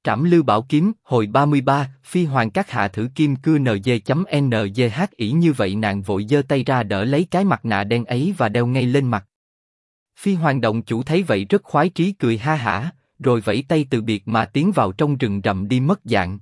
Trảm Lưu Bảo Kiếm, hồi 33, Phi Hoàng các hạ thử kim cưa NG.NGH ỷ như vậy nàng vội giơ tay ra đỡ lấy cái mặt nạ đen ấy và đeo ngay lên mặt. Phi Hoàng động chủ thấy vậy rất khoái trí cười ha hả, rồi vẫy tay từ biệt mà tiến vào trong rừng rậm đi mất dạng.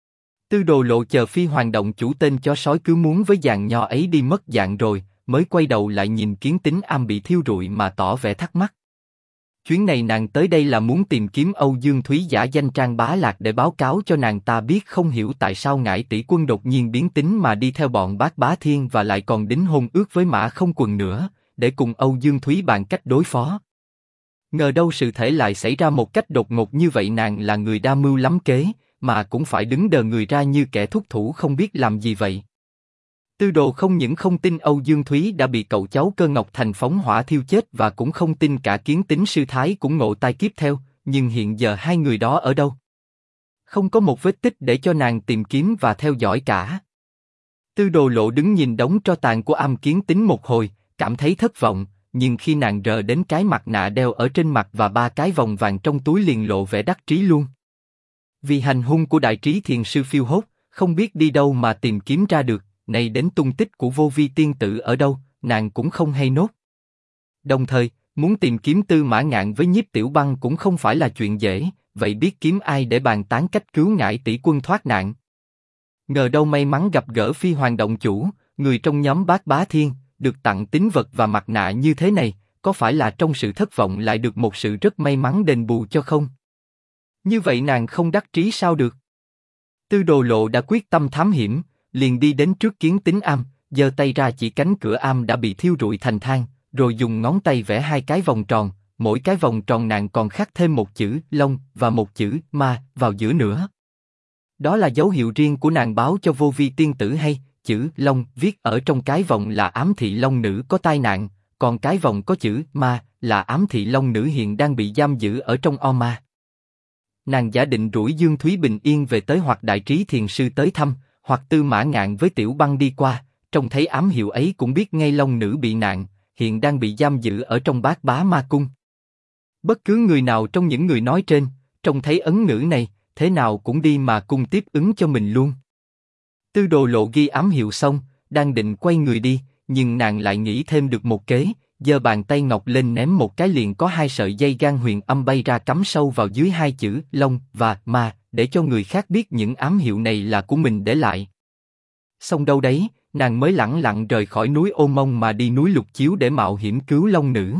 Tư Đồ Lộ chờ Phi Hoàng động chủ tên chó sói cứ muốn với dàn nho ấy đi mất dạng rồi, mới quay đầu lại nhìn Kiến Tính Am bị thiêu rụi mà tỏ vẻ thắc mắc. Chuyến này nàng tới đây là muốn tìm kiếm Âu Dương Thúy giả danh Trang Bá Lạc để báo cáo cho nàng ta biết không hiểu tại sao Ngải tỷ quân đột nhiên biến tính mà đi theo bọn Bác Bá Thiên và lại còn đính hôn ước với Mã Không Quần nữa, để cùng Âu Dương Thúy bàn cách đối phó. Ngờ đâu sự thể lại xảy ra một cách đột ngột như vậy, nàng là người đa mưu lắm kế, mà cũng phải đứng đờ người ra như kẻ thúc thủ không biết làm gì vậy. Tư Đồ không những không tin Âu Dương Thúy đã bị cậu cháu Cơ Ngọc Thành phóng hỏa thiêu chết và cũng không tin cả Kiến Tính sư thái cũng ngộ tai kiếp theo, nhưng hiện giờ hai người đó ở đâu? Không có một vết tích để cho nàng tìm kiếm và theo dõi cả. Tư Đồ Lộ đứng nhìn đống tro tàn của Am Kiến Tính một hồi, cảm thấy thất vọng, nhưng khi nàng rờ đến cái mặt nạ đeo ở trên mặt và 3 cái vòng vàng trong túi liền lộ vẻ đắc trí luôn. Vì hành hung của Đại Trí Thiền sư phiêu hốt, không biết đi đâu mà tìm kiếm ra được, nay đến tung tích của Vô Vi tiên tử ở đâu, nàng cũng không hay nốt. Đồng thời, muốn tìm kiếm Tư Mã Ngạn với Nhiếp Tiểu Băng cũng không phải là chuyện dễ, vậy biết kiếm ai để bàn tán cách cứu Ngải tỷ quân thoát nạn. Ngờ đâu may mắn gặp gỡ Phi Hoàng động chủ, người trong nhóm Bác Bá Thiên, được tặng tín vật và mặt nạ như thế này, có phải là trong sự thất vọng lại được một sự rất may mắn đền bù cho không? Như vậy nàng không đắc trí sao được? Tư Đồ Lộ đã quyết tâm thám hiểm, liền đi đến trước Kiến Tính Am, giơ tay ra chỉ cánh cửa am đã bị thiêu rụi thành than, rồi dùng ngón tay vẽ 2 cái vòng tròn, mỗi cái vòng tròn nàng còn khắc thêm một chữ Long và một chữ Ma vào giữa nữa. Đó là dấu hiệu riêng của nàng báo cho Vô Vi tiên tử hay, chữ Long viết ở trong cái vòng là ám thị Long nữ có tai nạn, còn cái vòng có chữ Ma là ám thị Long nữ hiện đang bị giam giữ ở trong o ma. Nàng giả định rủi Dương Thúy bình yên về tới, hoặc Đại Trí Thiền sư tới thăm, hoặc Tư Mã Ngạn với Tiểu Băng đi qua, trông thấy ám hiệu ấy cũng biết ngay Long nữ bị nạn, hiện đang bị giam giữ ở trong Bát Bá Ma Cung. Bất cứ người nào trong những người nói trên, trông thấy ấn ngữ này, thế nào cũng đi mà cung tiếp ứng cho mình luôn. Tư Đồ Lộ ghi ám hiệu xong, đang định quay người đi, nhưng nàng lại nghĩ thêm được một kế, giơ bàn tay ngọc lên ném một cái liền có 2 sợi dây gan huyền âm bay ra cắm sâu vào dưới 2 chữ Long và Ma, để cho người khác biết những ám hiệu này là của mình để lại. Xong đâu đấy, nàng mới lẳng lặng rời khỏi núi Ô Mông mà đi núi Lục Chiếu để mạo hiểm cứu Long nữ.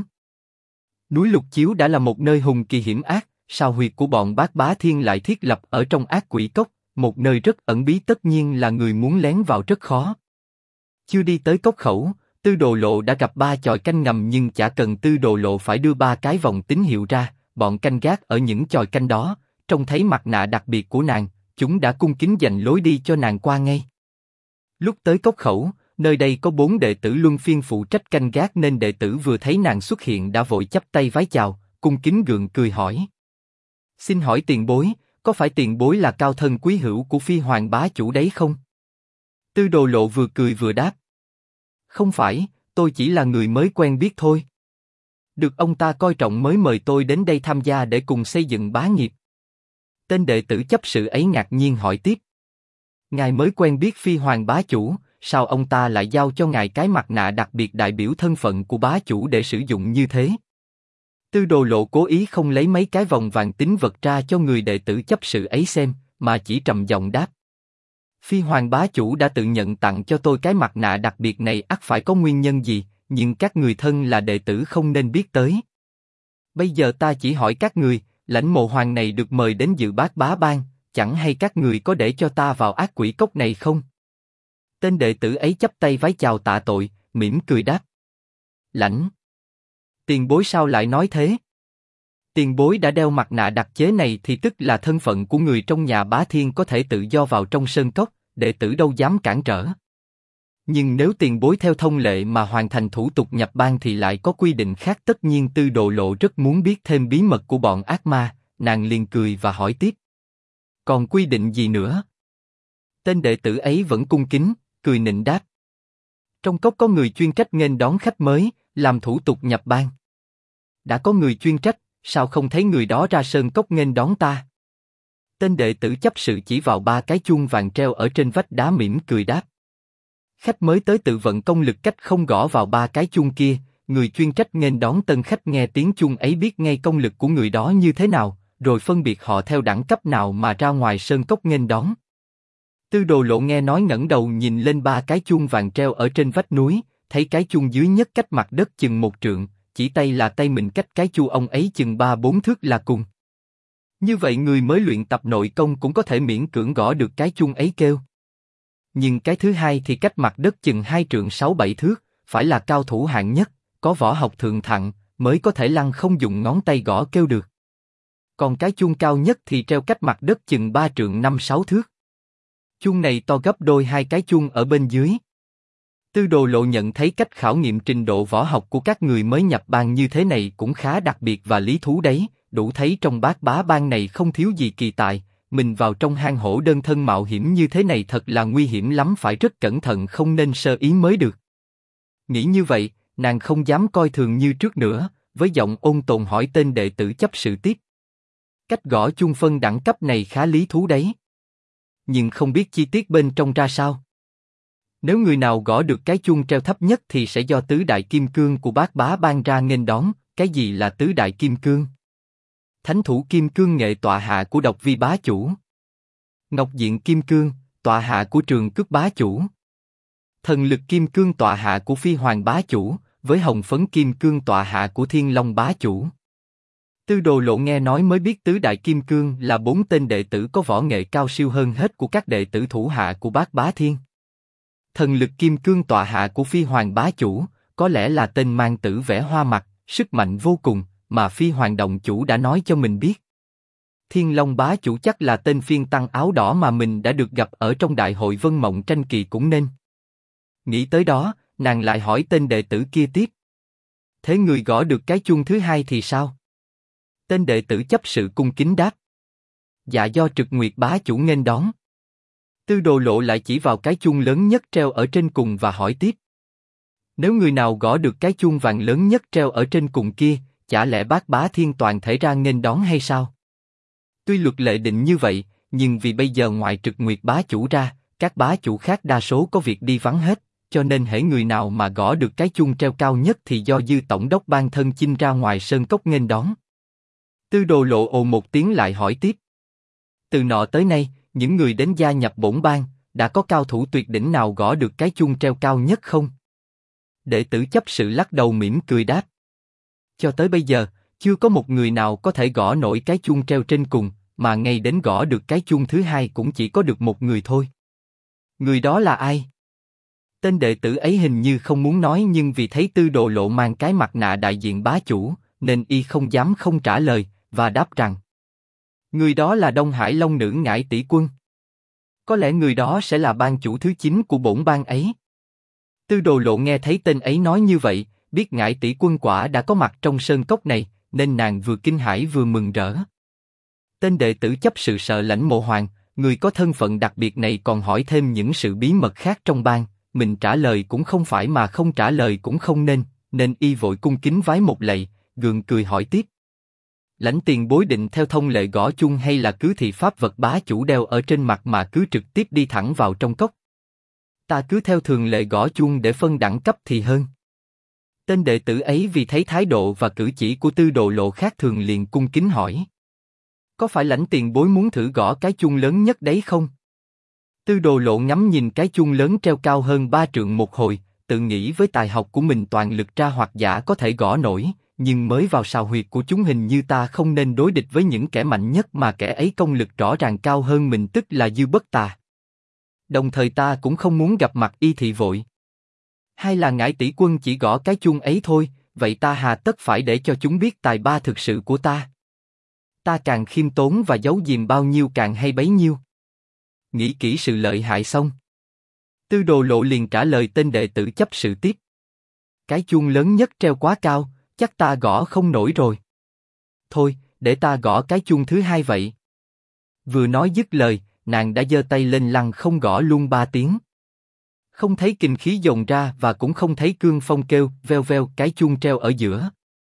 Núi Lục Chiếu đã là một nơi hùng kỳ hiểm ác, sao huyệt của bọn Bát Bá Thiên lại thiết lập ở trong ác quỷ cốc, một nơi rất ẩn bí, tất nhiên là người muốn lén vào rất khó. Chưa đi tới cốc khẩu, Tư Đồ Lộ đã gặp 3 chòi canh ngầm, nhưng chả cần Tư Đồ Lộ phải đưa 3 cái vòng tín hiệu ra, bọn canh gác ở những chòi canh đó, trông thấy mặt nạ đặc biệt của nàng, chúng đã cung kính dành lối đi cho nàng qua ngay. Lúc tới cốc khẩu, nơi đây có 4 đệ tử luân phiên phụ trách canh gác nên đệ tử vừa thấy nàng xuất hiện đã vội chắp tay vái chào, cung kính gượng cười hỏi: "Xin hỏi tiền bối, có phải tiền bối là cao thân quý hữu của Phi Hoàng bá chủ đấy không?" Tư Đồ Lộ vừa cười vừa đáp: "Không phải, tôi chỉ là người mới quen biết thôi. Được ông ta coi trọng mới mời tôi đến đây tham gia để cùng xây dựng bá nghiệp." Tên đệ tử chấp sự ấy ngạc nhiên hỏi tiếp: "Ngài mới quen biết Phi Hoàng bá chủ, sao ông ta lại giao cho ngài cái mặt nạ đặc biệt đại biểu thân phận của bá chủ để sử dụng như thế?" Tư Đồ Lộ cố ý không lấy mấy cái vòng vàng tín vật ra cho người đệ tử chấp sự ấy xem, mà chỉ trầm giọng đáp: "Phi Hoàng bá chủ đã tự nhận tặng cho tôi cái mặt nạ đặc biệt này, ắt phải có nguyên nhân gì, nhưng các người thân là đệ tử không nên biết tới. Bây giờ ta chỉ hỏi các người, lãnh mộ hoàng này được mời đến dự Bát Bá Bang, chẳng hay các người có để cho ta vào ác quỷ cốc này không?" Tên đệ tử ấy chắp tay vái chào tạ tội, mỉm cười đáp: "Lãnh. Tiền bối sao lại nói thế? Tiền bối đã đeo mặt nạ đặc chế này thì tức là thân phận của người trong nhà Bá Thiên có thể tự do vào trong sơn cốc, đệ tử đâu dám cản trở. Nhưng nếu tiền bối theo thông lệ mà hoàn thành thủ tục nhập bang thì lại có quy định khác." Tất nhiên Tư Đồ Lộ rất muốn biết thêm bí mật của bọn ác ma, nàng liền cười và hỏi tiếp: "Còn quy định gì nữa?" Tên đệ tử ấy vẫn cung kính, cười nịnh đáp: "Trong cốc có người chuyên trách nghênh đón khách mới, làm thủ tục nhập bang. Đã có người chuyên trách, sao không thấy người đó ra sơn cốc nghênh đón ta?" Tên đệ tử chấp sự chỉ vào ba cái chuông vàng treo ở trên vách đá mỉm cười đáp. Khách mới tới tự vận công lực cách không gõ vào ba cái chuông kia, người chuyên trách nghênh đón tân khách nghe tiếng chuông ấy biết ngay công lực của người đó như thế nào, rồi phân biệt họ theo đẳng cấp nào mà ra ngoài sơn cốc nghênh đón. Tư Đồ Lộ nghe nói ngẩng đầu nhìn lên ba cái chuông vàng treo ở trên vách núi, thấy cái chuông dưới nhất cách mặt đất chừng 1 trượng, chỉ tay là tay mình cách cái chu ông ấy chừng 3-4 thước là cùng. Như vậy người mới luyện tập nội công cũng có thể miễn cưỡng gõ được cái chuông ấy kêu. Nhưng cái thứ hai thì cách mặt đất chừng 2 trượng 6-7 thước, phải là cao thủ hạng nhất, có võ học thượng thặng, mới có thể lăng không dùng ngón tay gõ kêu được. Còn cái chuông cao nhất thì treo cách mặt đất chừng 3 trượng 5-6 thước. Chuông này to gấp đôi hai cái chuông ở bên dưới. Tư Đồ Lộ nhận thấy cách khảo nghiệm trình độ võ học của các người mới nhập bang như thế này cũng khá đặc biệt và lý thú đấy, đủ thấy trong Bát Bá bang này không thiếu gì kỳ tài, mình vào trong hang hổ đơn thân mạo hiểm như thế này thật là nguy hiểm lắm, phải rất cẩn thận không nên sơ ý mới được. Nghĩ như vậy, nàng không dám coi thường như trước nữa, với giọng ôn tồn hỏi tên đệ tử chấp sự tiếp. Cách gõ chuông phân đẳng cấp này khá lý thú đấy. Nhưng không biết chi tiết bên trong ra sao. Nếu người nào gõ được cái chuông treo thấp nhất thì sẽ do tứ đại kim cương của Bát Bá bang ra nghênh đón. Cái gì là tứ đại kim cương? Thánh thủ kim cương nghệ tọa hạ của Độc Vi bá chủ. Ngọc diện kim cương, tọa hạ của Trường Cước bá chủ. Thần lực kim cương tọa hạ của Phi Hoàng bá chủ, với hồng phấn kim cương tọa hạ của Thiên Long bá chủ. Tư Đồ Lộ nghe nói mới biết tứ đại kim cương là 4 tên đệ tử có võ nghệ cao siêu hơn hết của các đệ tử thủ hạ của Bát Bá Thiên. Thần lực kim cương tọa hạ của Phi Hoàng bá chủ, có lẽ là tên mang tử vẽ hoa mặt, sức mạnh vô cùng, mà Phi Hoàng động chủ đã nói cho mình biết. Thiên Long bá chủ chắc là tên phiên tăng áo đỏ mà mình đã được gặp ở trong đại hội Vân Mộng tranh kỳ cũng nên. Nghĩ tới đó, nàng lại hỏi tên đệ tử kia tiếp. Thế người gõ được cái chuông thứ hai thì sao? Tên đệ tử chấp sự cung kính đáp. Dạ do Trực Nguyệt bá chủ nghênh đón. Tư Đồ Lộ lại chỉ vào cái chuông lớn nhất treo ở trên cùng và hỏi tiếp. Nếu người nào gõ được cái chuông vàng lớn nhất treo ở trên cùng kia, chả lẽ Bát Bá Thiên toàn thể ra nghênh đón hay sao? Tuy luật lệ định như vậy, nhưng vì bây giờ ngoài Trực Nguyệt bá chủ ra, các bá chủ khác đa số có việc đi vắng hết, cho nên hễ người nào mà gõ được cái chuông treo cao nhất thì do Dư tổng đốc ban thân chinh ra ngoài sơn cốc nghênh đón. Tư Đồ Lộ ồ một tiếng lại hỏi tiếp. Từ nọ tới nay, những người đến gia nhập bổn bang, đã có cao thủ tuyệt đỉnh nào gõ được cái chuông treo cao nhất không? Đệ tử chấp sự lắc đầu mỉm cười đáp. Cho tới bây giờ, chưa có một người nào có thể gõ nổi cái chuông treo trên cùng, mà ngay đến gõ được cái chuông thứ hai cũng chỉ có được một người thôi. Người đó là ai? Tên đệ tử ấy hình như không muốn nói, nhưng vì thấy Tư Đồ Lộ mang cái mặt nạ đại diện bá chủ, nên y không dám không trả lời, và đáp rằng người đó là Đông Hải Long Nữ Ngải Tỷ Quân. Có lẽ người đó sẽ là bang chủ thứ 9 của bổn bang ấy. Tư Đồ Lộ nghe thấy tên ấy nói như vậy, biết Ngải Tỷ Quân quả đã có mặt trong sơn cốc này, nên nàng vừa kinh hãi vừa mừng rỡ. Tên đệ tử chấp sự sợ Lãnh Mộ Hoàng, người có thân phận đặc biệt này còn hỏi thêm những sự bí mật khác trong bang, mình trả lời cũng không phải mà không trả lời cũng không nên y vội cung kính vái một lạy, gượng cười hỏi tiếp. Lãnh tiền bối định theo thông lệ gõ chuông hay là cứ thị pháp vật bá chủ đeo ở trên mặt mà cứ trực tiếp đi thẳng vào trong cốc? Ta cứ theo thường lệ gõ chuông để phân đẳng cấp thì hơn. Tên đệ tử ấy vì thấy thái độ và cử chỉ của Tư Đồ Lộ khác thường liền cung kính hỏi. Có phải Lãnh tiền bối muốn thử gõ cái chuông lớn nhất đấy không? Tư Đồ Lộ ngắm nhìn cái chuông lớn treo cao hơn 3 trượng một hồi, tự nghĩ với tài học của mình toàn lực tra hoặc giả có thể gõ nổi, nhưng mới vào sào huyệt của chúng hình như ta không nên đối địch với những kẻ mạnh nhất mà kẻ ấy công lực rõ ràng cao hơn mình, tức là Dư Bất Tà. Đồng thời ta cũng không muốn gặp mặt y thị vội. Hay là Ngải Tỷ Quân chỉ gõ cái chuông ấy thôi, vậy ta hà tất phải để cho chúng biết tài ba thực sự của ta. Ta càng khiêm tốn và giấu giếm bao nhiêu càng hay bấy nhiêu. Nghĩ kỹ sự lợi hại xong, Tư Đồ Lộ liền trả lời tên đệ tử chấp sự tiếp. Cái chuông lớn nhất treo quá cao, chắc ta gõ không nổi rồi. Thôi, để ta gõ cái chuông thứ hai vậy. Vừa nói dứt lời, nàng đã giơ tay lên lăng không gõ luôn 3 tiếng. Không thấy kình khí dồn ra và cũng không thấy cương phong kêu veo veo, cái chuông treo ở giữa.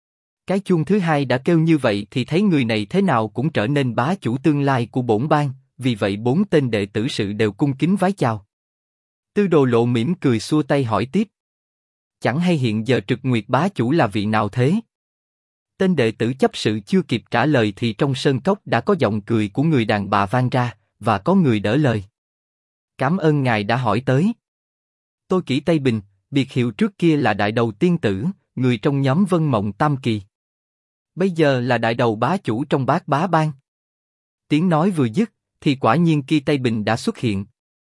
Cái chuông thứ hai đã kêu như vậy thì thấy người này thế nào cũng trở nên bá chủ tương lai của bổn bang, vì vậy 4 tên đệ tử sự đều cung kính vái chào. Tư Đồ Lộ mỉm cười xua tay hỏi tiếp. Chẳng hay hiện giờ Trực Nguyệt bá chủ là vị nào thế? Tên đệ tử chấp sự chưa kịp trả lời thì trong sơn cốc đã có giọng cười của người đàn bà vang ra, và có người đỡ lời. Cảm ơn ngài đã hỏi tới. Tôi Kỷ Tây Bình, biệt hiệu trước kia là Đại Đầu Tiên Tử, người trong nhóm Vân Mộng Tam Kỳ. Bây giờ là đại đầu bá chủ trong Bát Bá Bang. Tiếng nói vừa dứt, thì quả nhiên Kỷ Tây Bình đã xuất hiện.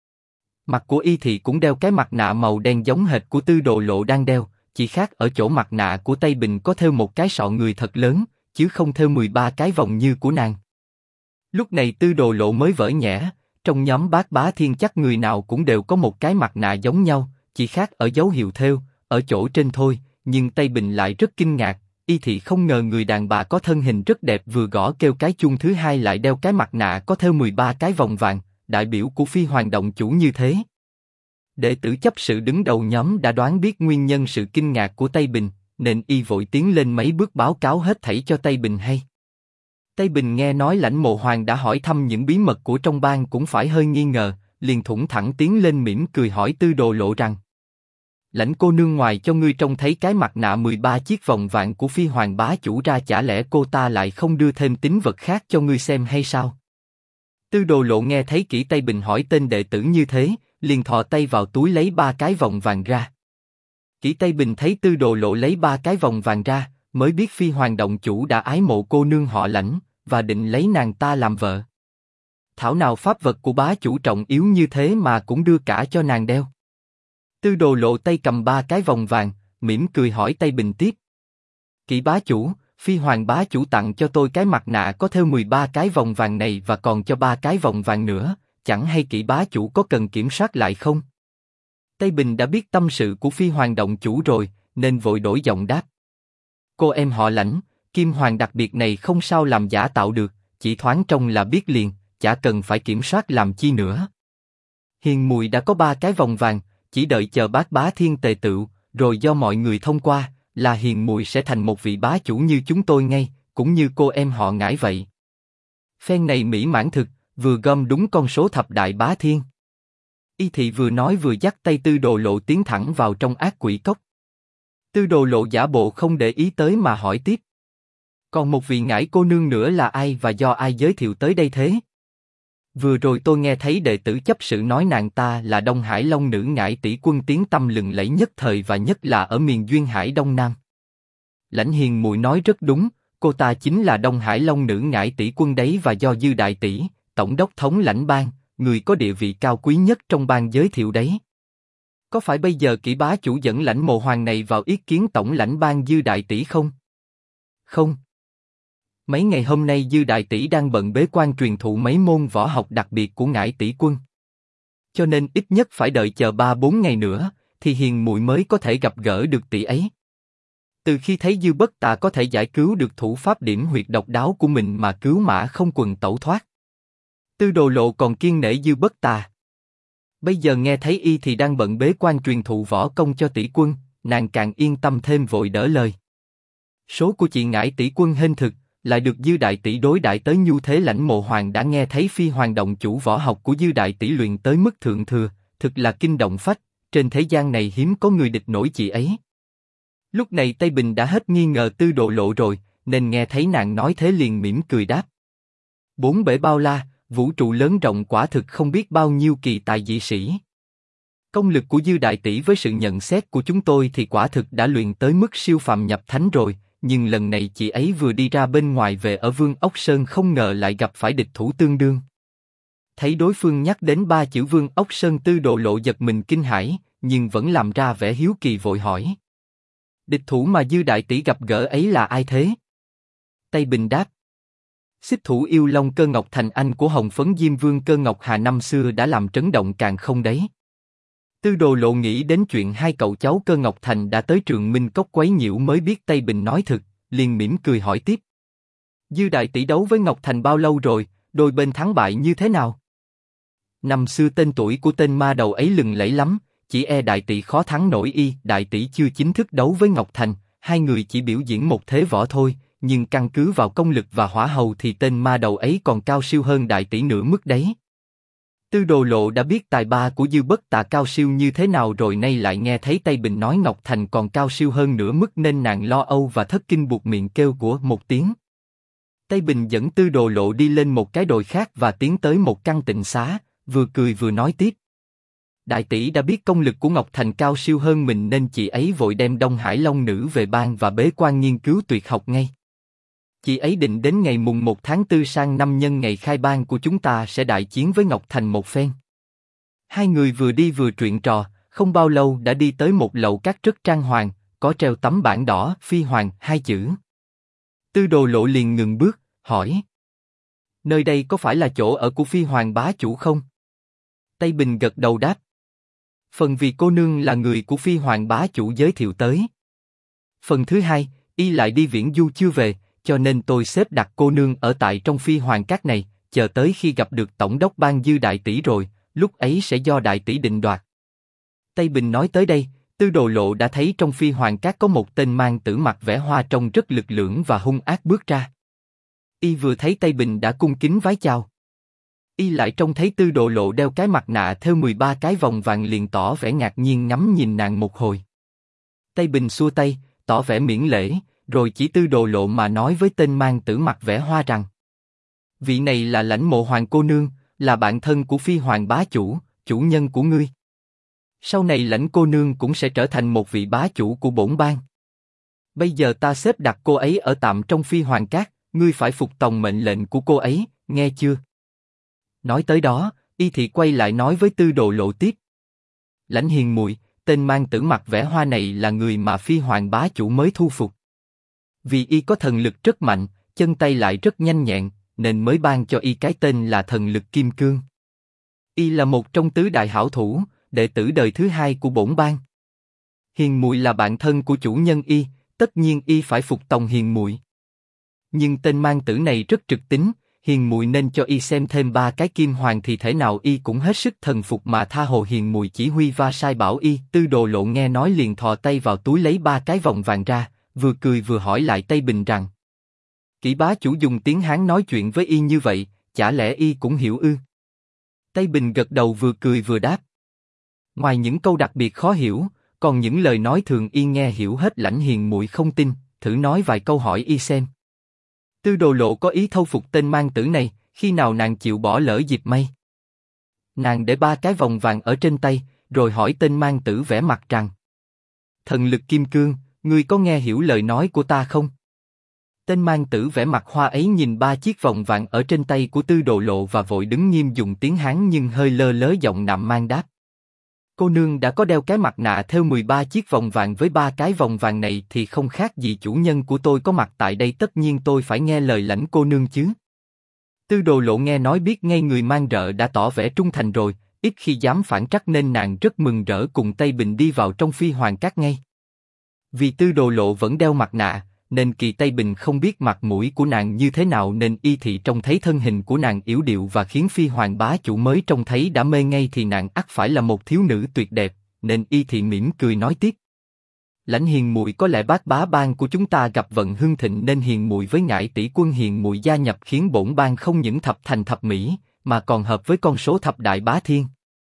Mặt của y thị cũng đeo cái mặt nạ màu đen giống hệt của Tư Đồ Lộ đang đeo, chỉ khác ở chỗ mặt nạ của Tây Bình có thêu một cái sọ người thật lớn, chứ không thêu 13 cái vòng như của nàng. Lúc này Tư Đồ Lộ mới vỡ nhẽ, trong nhóm Bát Bá Thiên chắc người nào cũng đều có một cái mặt nạ giống nhau, chỉ khác ở dấu hiệu thêu, ở chỗ trên thôi, nhưng Tây Bình lại rất kinh ngạc, y thị không ngờ người đàn bà có thân hình rất đẹp vừa gõ kêu cái chuông thứ hai lại đeo cái mặt nạ có thêu 13 cái vòng vàng, đại biểu của Phi Hoàng động chủ như thế. Đệ tử chấp sự đứng đầu nhóm đã đoán biết nguyên nhân sự kinh ngạc của Tây Bình, nên y vội tiến lên mấy bước báo cáo hết thảy cho Tây Bình hay. Tây Bình nghe nói Lãnh Mộ Hoàng đã hỏi thăm những bí mật của trong bang cũng phải hơi nghi ngờ, liền thủng thẳng tiến lên mỉm cười hỏi Tư Đồ Lộ rằng: Lãnh cô nương, ngoài cho ngươi trông thấy cái mặt nạ 13 chiếc vòng vàng của Phi Hoàng bá chủ ra, chả lẽ cô ta lại không đưa thêm tín vật khác cho ngươi xem hay sao? Tư Đồ Lộ nghe thấy Kỷ Tây Bình hỏi tên đệ tử như thế, liền thò tay vào túi lấy 3 cái vòng vàng ra. Kỷ Tây Bình thấy Tư Đồ Lộ lấy 3 cái vòng vàng ra, mới biết Phi Hoàng động chủ đã ái mộ cô nương họ Lãnh, và định lấy nàng ta làm vợ. Thảo nào pháp vật của bá chủ trọng yếu như thế mà cũng đưa cả cho nàng đeo. Tư Đồ Lộ tay cầm 3 cái vòng vàng, mỉm cười hỏi Tây Bình tiếp: Kỷ bá chủ, Phi Hoàng bá chủ tặng cho tôi cái mặt nạ có thêu 13 cái vòng vàng này và còn cho 3 cái vòng vàng nữa, chẳng hay Kỷ bá chủ có cần kiểm soát lại không? Tây Bình đã biết tâm sự của Phi Hoàng động chủ rồi, nên vội đổi giọng đáp: Cô em họ Lãnh, Kim Hoàng đặc biệt này không sao làm giả tạo được, chỉ thoáng trông là biết liền, chả cần phải kiểm soát làm chi nữa. Hiền muội đã có 3 cái vòng vàng, chỉ đợi chờ Bát Bá Thiên tề tựu, rồi do mọi người thông qua, là hiền muội sẽ thành một vị bá chủ như chúng tôi ngay, cũng như cô em họ Ngải vậy. Phen này mỹ mãn thực, vừa gom đúng con số thập đại bá thiên. Y thị vừa nói vừa dắt tay Tư Đồ Lộ tiến thẳng vào trong ác quỷ cốc. Tư Đồ Lộ giả bộ không để ý tới mà hỏi tiếp: Còn một vị Ngải cô nương nữa là ai và do ai giới thiệu tới đây thế? Vừa rồi tôi nghe thấy đệ tử chấp sự nói nàng ta là Đông Hải Long nữ Ngải tỷ quân tiếng tăm lừng lẫy nhất thời và nhất là ở miền Duyên Hải Đông Nam. Lãnh hiền muội nói rất đúng, cô ta chính là Đông Hải Long nữ Ngải tỷ quân đấy, và do Dư đại tỷ, tổng đốc thống lãnh bang, người có địa vị cao quý nhất trong bang giới thiệu đấy. Có phải bây giờ Kỷ bá chủ dẫn Lãnh Mộ Hoàng này vào ý kiến tổng lãnh bang Dư đại tỷ không? Không. Mấy ngày hôm nay Dư đại tỷ đang bận bế quan truyền thụ mấy môn võ học đặc biệt của Ngải tỷ quân. Cho nên ít nhất phải đợi chờ 3-4 ngày nữa, thì hiền muội mới có thể gặp gỡ được tỷ ấy. Từ khi thấy Dư Bất Tà có thể giải cứu được thủ pháp điểm huyệt độc đáo của mình mà cứu Mã Không Quần tẩu thoát, Tư Đồ Lộ còn kiêng nể Dư Bất Tà. Bây giờ nghe thấy y thì đang bận bế quan truyền thụ võ công cho tỷ quân, nàng càng yên tâm thêm vội đỡ lời. Số của chị Ngải tỷ quân hên thực, lại được Dư đại tỷ đối đãi tới nhu thế. Lãnh Mộ Hoàng đã nghe thấy Phi Hoàng động chủ võ học của Dư đại tỷ luyện tới mức thượng thừa, thực là kinh động phách, trên thế gian này hiếm có người địch nổi chị ấy. Lúc này Tây Bình đã hết nghi ngờ Tư Đồ Lộ rồi, nên nghe thấy nàng nói thế liền mỉm cười đáp: Bốn bể bao la, vũ trụ lớn rộng, quả thực không biết bao nhiêu kỳ tài dị sĩ. Công lực của Dư đại tỷ với sự nhận xét của chúng tôi thì quả thực đã luyện tới mức siêu phàm nhập thánh rồi, nhưng lần này chị ấy vừa đi ra bên ngoài về ở Vương Ốc Sơn không ngờ lại gặp phải địch thủ tương đương. Thấy đối phương nhắc đến 3 chữ Vương Ốc Sơn, Tư Đồ Lộ giật mình kinh hãi, nhưng vẫn làm ra vẻ hiếu kỳ vội hỏi: Địch thủ mà Dư đại tỷ gặp gỡ ấy là ai thế? Tây Bình đáp: Xích thủ Yêu Long Cơ Ngọc Thành, anh của Hồng Phấn Diêm Vương Cơ Ngọc Hà năm xưa đã làm chấn động càn không đấy. Tư Đồ Lộ nghĩ đến chuyện hai cậu cháu Cơ Ngọc Thành đã tới Trường Minh Cốc quấy nhiễu mới biết Tây Bình nói thực, liền mỉm cười hỏi tiếp: Dư đại tỷ đấu với Ngọc Thành bao lâu rồi, đôi bên thắng bại như thế nào? Năm xưa tên tuổi của tên ma đầu ấy lừng lẫy lắm, chỉ e đại tỷ khó thắng nổi y. Đại tỷ chưa chính thức đấu với Ngọc Thành, hai người chỉ biểu diễn một thế võ thôi, nhưng căn cứ vào công lực và hỏa hầu thì tên ma đầu ấy còn cao siêu hơn đại tỷ nửa mức đấy. Tư Đồ Lộ đã biết tài ba của Dư Bất Tà cao siêu như thế nào rồi, nay lại nghe thấy Tây Bình nói Ngọc Thành còn cao siêu hơn nửa mức nên nàng lo âu và thất kinh buộc miệng kêu của một tiếng. Tây Bình dẫn Tư Đồ Lộ đi lên một cái đồi khác và tiến tới một căn tịnh xá, vừa cười vừa nói tiếp. Đại tỷ đã biết công lực của Ngọc Thành cao siêu hơn mình nên chị ấy vội đem Đông Hải Long Nữ về ban và bế quan nghiên cứu tuyệt học ngay. Chị ấy định đến ngày mùng 1 tháng 4 sang năm nhân ngày khai ban của chúng ta sẽ đại chiến với Ngọc Thành một phen. Hai người vừa đi vừa truyện trò, không bao lâu đã đi tới một lầu các rất trang hoàng, có treo tấm bảng đỏ Phi Hoàng hai chữ. Tư Đồ Lộ liền ngừng bước, hỏi. Nơi đây có phải là chỗ ở của Phi Hoàng bá chủ không? Tây Bình gật đầu đáp. Phần vì cô nương là người của Phi Hoàng bá chủ giới thiệu tới. Phần thứ hai, y lại đi viễn du chưa về, cho nên tôi xếp đặt cô nương ở tại trong Phi Hoàng các này, chờ tới khi gặp được tổng đốc Ban Dư đại tỷ rồi, lúc ấy sẽ do đại tỷ định đoạt. Tây Bình nói tới đây, Tư Đồ Lộ đã thấy trong Phi Hoàng các có một tên mang tử mặc vẽ hoa trông rất lực lưỡng và hung ác bước ra. Y vừa thấy Tây Bình đã cung kính vái chào. Y lại trông thấy Tư Đồ Lộ đeo cái mặt nạ thêu 13 cái vòng vàng liền tỏ vẻ ngạc nhiên ngắm nhìn nàng một hồi. Tây Bình xua tay, tỏ vẻ miễn lễ, rồi chỉ Tư Đồ Lộ mà nói với tên mang tử mặc vẽ hoa rằng: vị này là Lãnh Mộ Hoàng cô nương, là bạn thân của Phi Hoàng bá chủ, chủ nhân của ngươi. Sau này Lãnh cô nương cũng sẽ trở thành một vị bá chủ của bổn bang. Bây giờ ta xếp đặt cô ấy ở tạm trong Phi Hoàng các, ngươi phải phục tòng mệnh lệnh của cô ấy, nghe chưa? Nói tới đó, y thì quay lại nói với Tư Đồ Lộ tiếp. Lãnh hiền muội, tên mang tử mặc vẽ hoa này là người mà Phi Hoàng bá chủ mới thu phục. Vì y có thần lực rất mạnh, chân tay lại rất nhanh nhẹn, nên mới ban cho y cái tên là Thần Lực Kim Cương. Y là một trong tứ đại hảo thủ, đệ tử đời thứ hai của bổn bang. Hiền muội là bạn thân của chủ nhân y, tất nhiên y phải phục tòng hiền muội. Nhưng tên mang tử này rất trực tính, hiền muội nên cho y xem thêm 3 cái kim hoàng thì thể nào y cũng hết sức thần phục mà tha hồ hiền muội chỉ huy và sai bảo y. Tư Đồ Lộ nghe nói liền thò tay vào túi lấy 3 cái vòng vàng ra, vừa cười vừa hỏi lại Tây Bình rằng: Kỷ bá chủ dùng tiếng Hán nói chuyện với y như vậy, chả lẽ y cũng hiểu ư? Tây Bình gật đầu vừa cười vừa đáp: ngoài những câu đặc biệt khó hiểu, còn những lời nói thường y nghe hiểu hết. Lãnh hiền muội không tin, thử nói vài câu hỏi y xem. Tư Đồ Lộ có ý thâu phục tên mang tử này, khi nào nàng chịu bỏ lỡ dịp may. Nàng để 3 cái vòng vàng ở trên tay, rồi hỏi tên mang tử vẻ mặt rằng: Thần Lực Kim Cương, ngươi có nghe hiểu lời nói của ta không? Tên mang tử vẻ mặt hoa ấy nhìn 3 chiếc vòng vàng ở trên tay của Tư Đồ Lộ và vội đứng nghiêm dùng tiếng Hán nhưng hơi lơ lớ giọng nạm mang đáp: Cô nương đã có đeo cái mặt nạ thêu 13 chiếc vòng vàng với 3 cái vòng vàng này thì không khác gì chủ nhân của tôi có mặt tại đây, tất nhiên tôi phải nghe lời Lãnh cô nương chứ. Tư Đồ Lộ nghe nói biết ngay người mang rợ đã tỏ vẻ trung thành rồi, ít khi dám phản trắc nên nàng rất mừng rỡ cùng Tây Bình đi vào trong Phi Hoàng các ngay. Vì Tư Đồ Lộ vẫn đeo mặt nạ, nên kỳ Tây Bình không biết mặt mũi của nàng như thế nào nên y thị trông thấy thân hình của nàng yếu điệu và khiến Phi Hoàng bá chủ mới trông thấy đã mê ngay thì nàng ắt phải là một thiếu nữ tuyệt đẹp, nên y thị mỉm cười nói tiếp: Lãnh hiền muội có lẽ bác bá bang của chúng ta gặp vận hưng thịnh nên hiền muội với ngải tỷ quân hiền muội gia nhập khiến bổn bang không những thập thành thập mỹ, mà còn hợp với con số thập đại bá thiên.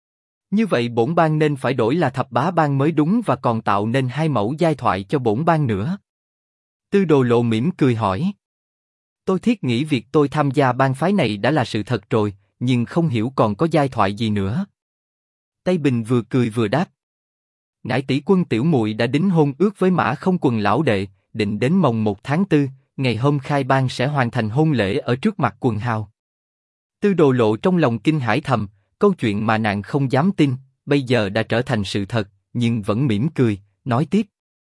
Như vậy bổn bang nên phải đổi là thập bá bang mới đúng và còn tạo nên 2 mẫu giai thoại cho bổn bang nữa. Tư Đồ Lộ mỉm cười hỏi: Tôi thiết nghĩ việc tôi tham gia bang phái này đã là sự thật rồi, nhưng không hiểu còn có giai thoại gì nữa. Tây Bình vừa cười vừa đáp: Ngải tỷ quân tiểu muội đã đính hôn ước với Mã Không Quần lão đệ, định đến mồng 1 tháng 4, ngày hôm khai bang sẽ hoàn thành hôn lễ ở trước mặt quần hào. Tư Đồ Lộ trong lòng kinh hãi thầm, câu chuyện mà nàng không dám tin, bây giờ đã trở thành sự thật, nhưng vẫn mỉm cười, nói tiếp: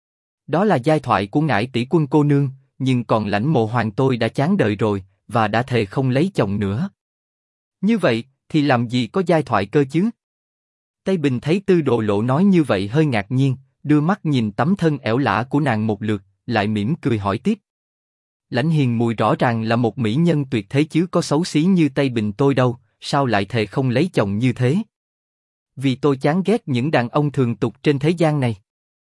Đó là giai thoại của ngải tỷ quân cô nương, nhưng còn Lãnh Mộ Hoàng tôi đã chán đời rồi, và đã thề không lấy chồng nữa. Như vậy, thì làm gì có giai thoại cơ chứ? Tây Bình thấy Tư Đồ Lộ nói như vậy hơi ngạc nhiên, đưa mắt nhìn tấm thân ẻo lả của nàng một lượt, lại mỉm cười hỏi tiếp: Lãnh hiền muội rõ ràng là một mỹ nhân tuyệt thế chứ có xấu xí như Tây Bình tôi đâu, sao lại thề không lấy chồng như thế? Vì tôi chán ghét những đàn ông thường tục trên thế gian này.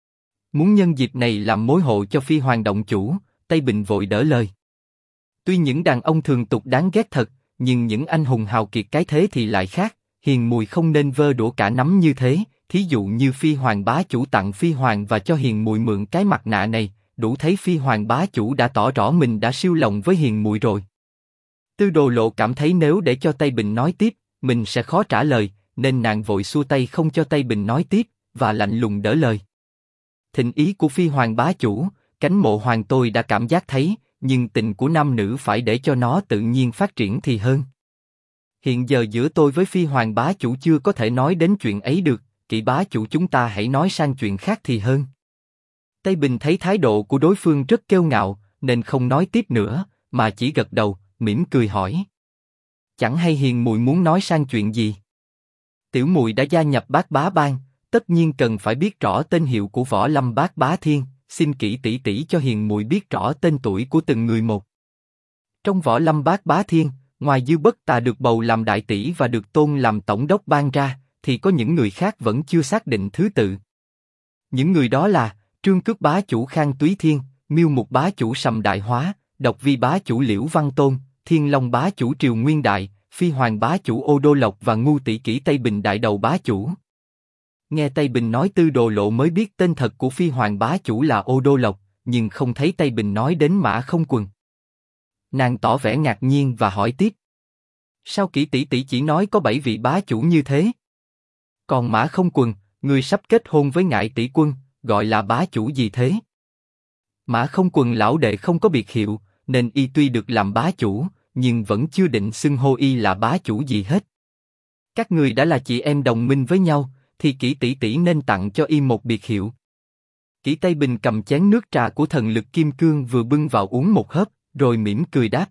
Muốn nhân dịp này làm mối hộ cho Phi Hoàng động chủ, Tây Bình vội đỡ lời. Tuy những đàn ông thường tục đáng ghét thật, nhưng những anh hùng hào kiệt cái thế thì lại khác, Hiền Mùi không nên vơ đũa cả nắm như thế, thí dụ như Phi Hoàng bá chủ tặng Phi Hoàng và cho Hiền Mùi mượn cái mặt nạ này, đủ thấy Phi Hoàng bá chủ đã tỏ rõ mình đã siêu lòng với Hiền Mùi rồi. Tư Đồ Lộ cảm thấy nếu để cho Tây Bình nói tiếp, mình sẽ khó trả lời, nên nàng vội xua tay không cho Tây Bình nói tiếp, và lạnh lùng đỡ lời. Thịnh ý của Phi Hoàng bá chủ, Cánh Mộ Hoàng tôi đã cảm giác thấy, nhưng tình của nam nữ phải để cho nó tự nhiên phát triển thì hơn. Hiện giờ giữa tôi với Phi Hoàng bá chủ chưa có thể nói đến chuyện ấy được, Kỵ bá chủ chúng ta hãy nói sang chuyện khác thì hơn. Tây Bình thấy thái độ của đối phương rất kiêu ngạo, nên không nói tiếp nữa, mà chỉ gật đầu, mỉm cười hỏi. Chẳng hay Hiền Mùi muốn nói sang chuyện gì? Tiểu Mùi đã gia nhập Bát Bá Bang, tất nhiên cần phải biết rõ tên hiệu của Võ Lâm Bát Bá Thiên, xin Kỵ tỷ tỷ cho Hiền Mùi biết rõ tên tuổi của từng người một. Trong Võ Lâm Bát Bá Thiên, ngoài Dư Bất Tà được bầu làm đại tỷ và được tôn làm tổng đốc bang ra, thì có những người khác vẫn chưa xác định thứ tự. Những người đó là Trương Cước bá chủ Khang Túy Thiên, Miêu Mục bá chủ Sầm Đại Hóa, Độc Vi bá chủ Liễu Văn Tôn, Thiên Long bá chủ Triều Nguyên Đại, Phi Hoàng bá chủ Ô Đô Lộc và Ngu tỷ kỷ Tây Bình đại đầu bá chủ. Nghe Tây Bình nói Tư Đồ Lộ mới biết tên thật của Phi Hoàng bá chủ là Ô Đô Lộc, nhưng không thấy Tây Bình nói đến Mã Không Quần. Nàng tỏ vẻ ngạc nhiên và hỏi tiếp. Sao Kỷ tỷ tỷ chỉ nói có 7 vị bá chủ như thế? Còn Mã Không Quần, người sắp kết hôn với Ngải tỷ quân, gọi là bá chủ gì thế? Mã Không Quần lão đệ không có biệt hiệu, nên y tuy được làm bá chủ, nhưng vẫn chưa định xưng hô y là bá chủ gì hết. Các người đã là chị em đồng minh với nhau, thì Kỷ tỷ tỷ nên tặng cho y một biệt hiệu. Kỷ Tây Bình cầm chén nước trà của thần lực kim cương vừa bưng vào uống một hớp, rồi mỉm cười đáp.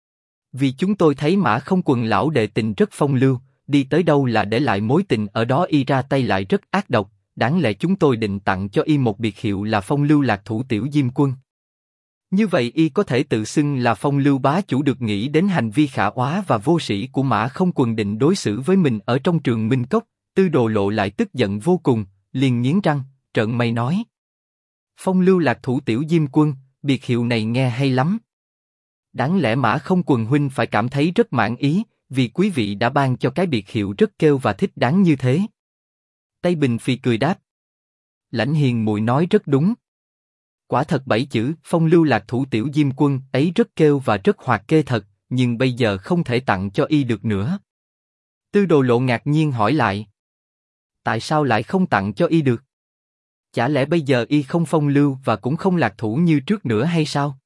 Vì chúng tôi thấy Mã Không Quần lão đệ tình rất phong lưu, đi tới đâu là để lại mối tình ở đó, y ra tay lại rất ác độc, đáng lẽ chúng tôi định tặng cho y một biệt hiệu là Phong Lưu Lạc Thủ Tiểu Diêm Quân. Như vậy y có thể tự xưng là Phong Lưu bá chủ, được nghĩ đến hành vi khả oá và vô sĩ của Mã Không Quần định đối xử với mình ở trong Trường Minh Cốc. Tư Đồ Lộ lại tức giận vô cùng, liền nghiến răng, trợn mày nói. Phong Lưu Lạc Thủ Tiểu Diêm Quân, biệt hiệu này nghe hay lắm. Đáng lẽ Mã Không Quần huynh phải cảm thấy rất mãn ý, vì quý vị đã ban cho cái biệt hiệu rất kêu và thích đáng như thế. Tây Bình phì cười đáp. Lãnh Hiền Mùi nói rất đúng. Quả thật 7 chữ Phong Lưu Lạc Thủ Tiểu Diêm Quân ấy rất kêu và rất hoạt kê thật, nhưng bây giờ không thể tặng cho y được nữa. Tư Đồ Lộ ngạc nhiên hỏi lại. Tại sao lại không tặng cho y được? Chả lẽ bây giờ y không phong lưu và cũng không lạc thủ như trước nữa hay sao?